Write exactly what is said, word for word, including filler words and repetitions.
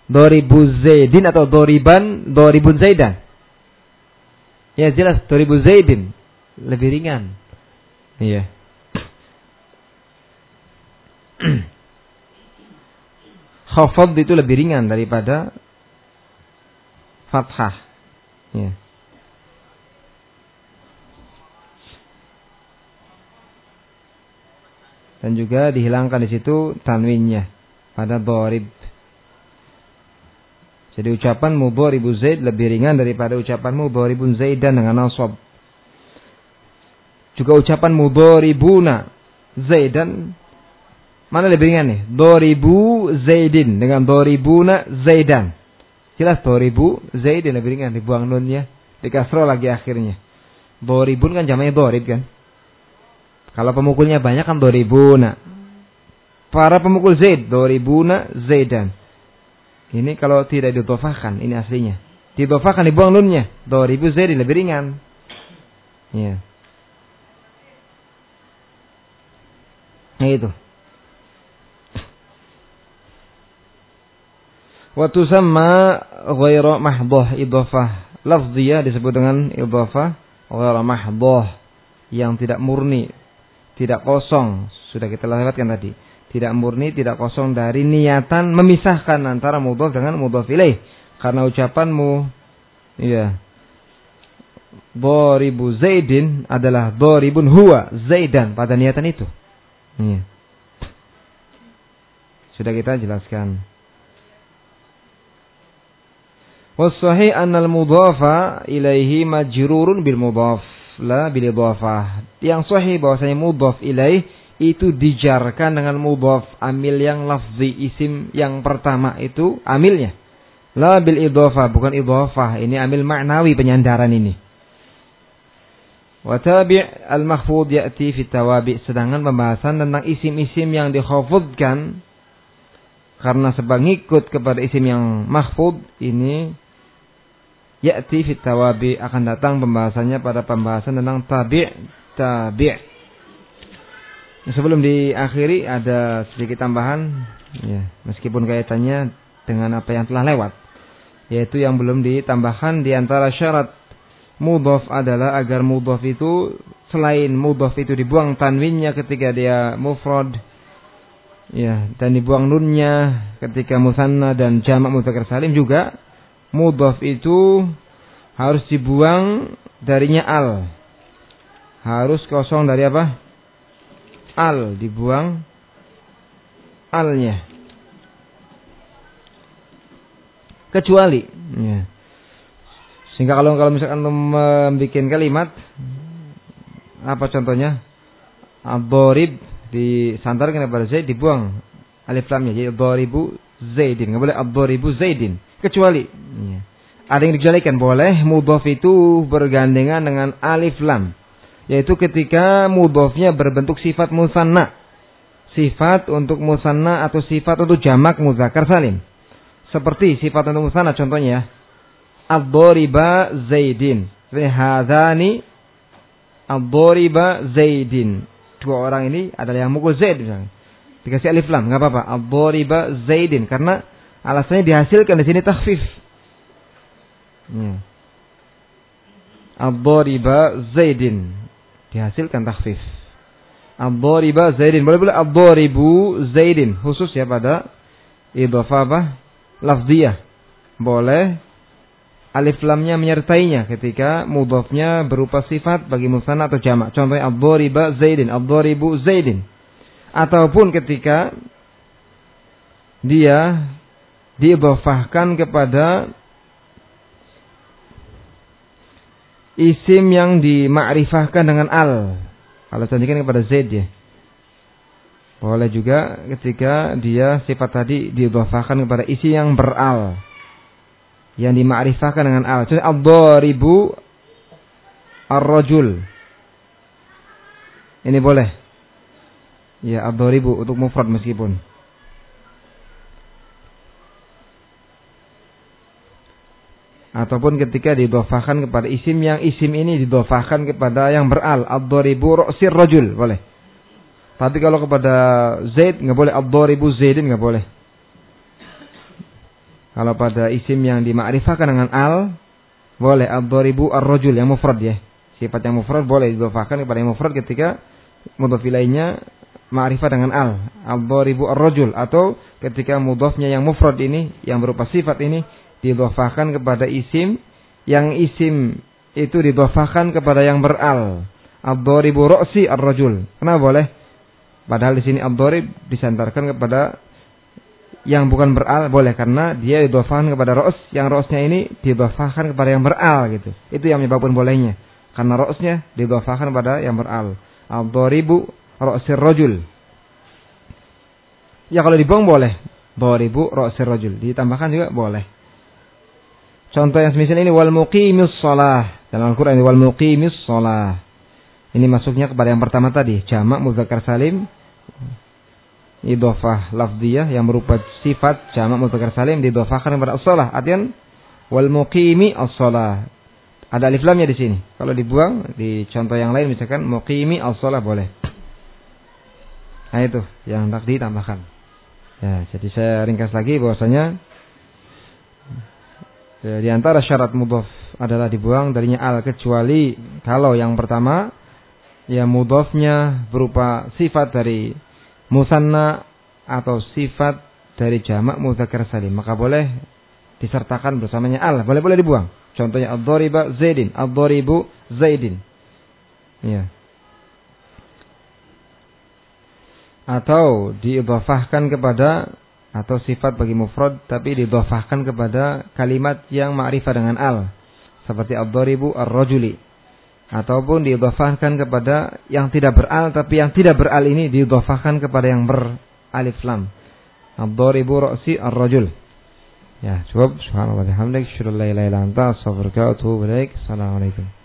Doribu Zaidin atau doriban, doribun Zaidan? Ya jelas doribu Zaidin lebih ringan. Iya. Khafad itu lebih ringan daripada fathah. Ya. Dan juga dihilangkan di situ tanwinnya pada dorib. Jadi ucapan mudharibu Zaid lebih ringan daripada ucapan mudharibun Zaidan dengan nasab. Juga ucapan mudharibuna Zaidan mana lebih ringan nih? Doribu Zaidin dengan doribuna Zaidan. Jelas doribu Zaidin lebih ringan, dibuang nunnya, dikasroh lagi akhirnya. Doribun kan jamaknya dorib kan? Kalau pemukulnya banyak kan doribuna. Para pemukul Zaid, doribuna Zaidan. Ini kalau tidak didhofahkan, ini aslinya. Didhofahkan, dibuang nunnya. Doribu Zaidin lebih ringan. Ya. Nah itu. Wa tusamma ghairu mahdhah, idhofah lafziyah disebut dengan idhofah ghairu mahdhah, yang tidak murni, tidak kosong. Sudah kita lewatkan tadi. Tidak murni, tidak kosong dari niatan memisahkan antara mudhaf dengan mudhaf ilaih. Karena ucapanmu, iya, dharibu Zaidin adalah dharibun huwa Zaidan pada niatan itu. Iya. Sudah kita jelaskan. Was-sahih annal mudhafa ilaihi majrurun bil mudhaf la bil idhafah. Yang sahih bahwasanya mudhaf ilaih itu dijarkan dengan mudhaf, amil yang lafzi, isim yang pertama itu amilnya. La bil idhafah, bukan idhafah. Ini amil maknawi penyandaran ini. Wa tabi' al-mahfudh ya'ti fi tawabi'. Sedangkan pembahasan tentang isim-isim yang dikhafudkan karena sebab ngikut kepada isim yang mahfudh ini ya'ti fi tawabi', akan datang pembahasannya pada pembahasan tentang tabi' tabi'. Sebelum diakhiri ada sedikit tambahan, ya, meskipun kaitannya dengan apa yang telah lewat, yaitu yang belum ditambahkan di antara syarat mudhaf adalah agar mudhaf itu selain mudhaf itu dibuang tanwinnya ketika dia mufrad, ya, dan dibuang nunnya ketika musanna dan jamak mudzakkar salim, juga mudhaf itu harus dibuang darinya al, harus kosong dari apa? Al, dibuang alnya. Kecuali, ya. Sehingga kalau kalau misalkan membuat kalimat, apa contohnya? Ad-dharib disandarkan kepada Zaid, dibuang alif lamnya, jadi dharibu Zaidin. Enggak boleh ad-dharibu Zaidin. Kecuali, ya, ada yang dikecualikan, boleh mudhaf itu bergandengan dengan alif lam. Yaitu ketika mudhafnya berbentuk sifat musanna. Sifat untuk musanna atau sifat untuk jamak mudzakkar salim. Seperti sifat untuk musanna contohnya, ad-dhariba Zaidin. Seperti hadzani ad-dhariba Zaidin. Dua orang ini adalah yang mukul Zaid misalnya. Dikasih alif lam, enggak apa-apa. Ad-dhariba Zaidin, karena alasannya dihasilkan di sini takhfif. Ya. Ad-dhariba Zaidin, dihasilkan takhfif. Ad-dhariba Zaidin. Boleh-boleh ad-dharibu Zaidin. Khusus ya pada idhofah apa? Lafziyah. Boleh alif lamnya menyertainya ketika mudhafnya berupa sifat bagi musanna atau jamak. Contohnya ad-dhariba Zaidin, ad-dharibu Zaidin. Ataupun ketika dia diidhofahkan kepada isim yang dimakrifahkan dengan al. Kalau sandikan kepada Zaid ya. Boleh juga ketika dia sifat tadi diidhofahkan kepada isim yang beral, yang dimakrifahkan dengan al. Contohnya ad-dharibu ar-rajul. Ini boleh. Ya, ad-dharibu untuk mufrad meskipun. Ataupun ketika didhofahkan kepada isim yang isim ini didhofahkan kepada yang beral, ad-dharibu ra'sir rajul, boleh. Tapi kalau kepada Zaid enggak boleh, ad-dharibu Zaidin enggak boleh. Kalau pada isim yang dimakrifahkan dengan al, boleh ad-dharibu ar-rajul yang mufrad ya. Sifat yang mufrad boleh didhofahkan kepada yang mufrad ketika mudhof ilaihnya ma'rifah dengan al. Ad-dharibu ar-rajul, atau ketika mudhofnya yang mufrad ini yang berupa sifat ini didhofahkan kepada isim yang isim itu didhofahkan kepada yang beral. Ad-dharibu ra'si ar-rajul. Kenapa boleh? Padahal di sini ad-dharib disandarkan kepada yang bukan beral, boleh karena dia didhofahkan kepada ra's, yang ra'snya ini didhofahkan kepada yang beral gitu. Itu yang menyebabkan bolehnya. Karena ra'snya didhofahkan kepada yang beral. Ad-dharibu ra'sir rajul. Ya kalau dibuang boleh. Dharibu ra'sir rajul. Ditambahkan juga boleh. Contoh yang semisal ini wal muqimis shalah. Dalam Al-Qur'an ini wal muqimis shalah. Ini masuknya kepada yang pertama tadi, jamak mudzakkar salim. Idhofah lafdiyah yang berupa sifat jamak mudzakkar salim didhofahkan kepada as-shalah. Artian wal muqimi as-shalah. Ada alif lamnya di sini. Kalau dibuang di contoh yang lain misalkan muqimi as-shalah boleh. Nah itu yang tak ditambahkan. Ya, jadi saya ringkas lagi bahwasanya ya, di antara syarat mudhaf adalah dibuang darinya al, kecuali kalau yang pertama ya mudhafnya berupa sifat dari musanna atau sifat dari jamak mudzakkar salim, maka boleh disertakan bersamanya al, boleh-boleh dibuang. Contohnya ad-dhariba Zaidin, ad-dharibu Zaidin. Ya. Atau diidhafahkan kepada atau sifat bagi mufrad tapi diidhafahkan kepada kalimat yang ma'rifah dengan al, seperti ad-dharibu ar-rajuli. Ataupun diidhafahkan kepada yang tidak beral, tapi yang tidak beral ini diidhafahkan kepada yang beralif lam. Ad-dharibu ra'si ar-rajul. Ya, cukup. Subhanallah bihamdik, asyhadu an la ilaha illa anta, astaghfiruka wa atubu ilaik. Assalamualaikum.